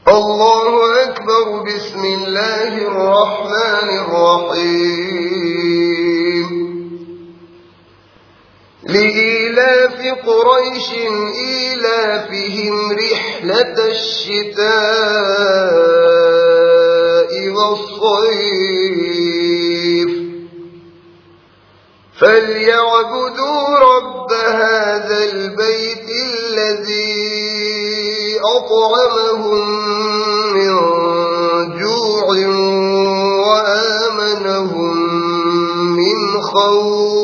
الله أكبر. بسم الله الرحمن الرحيم. لإيلاف قريش إيلافهم رحلة الشتاء والصيف فليعبدوا رب هذا البيت الذي أطعمهم من جوع وآمنهم من خوف.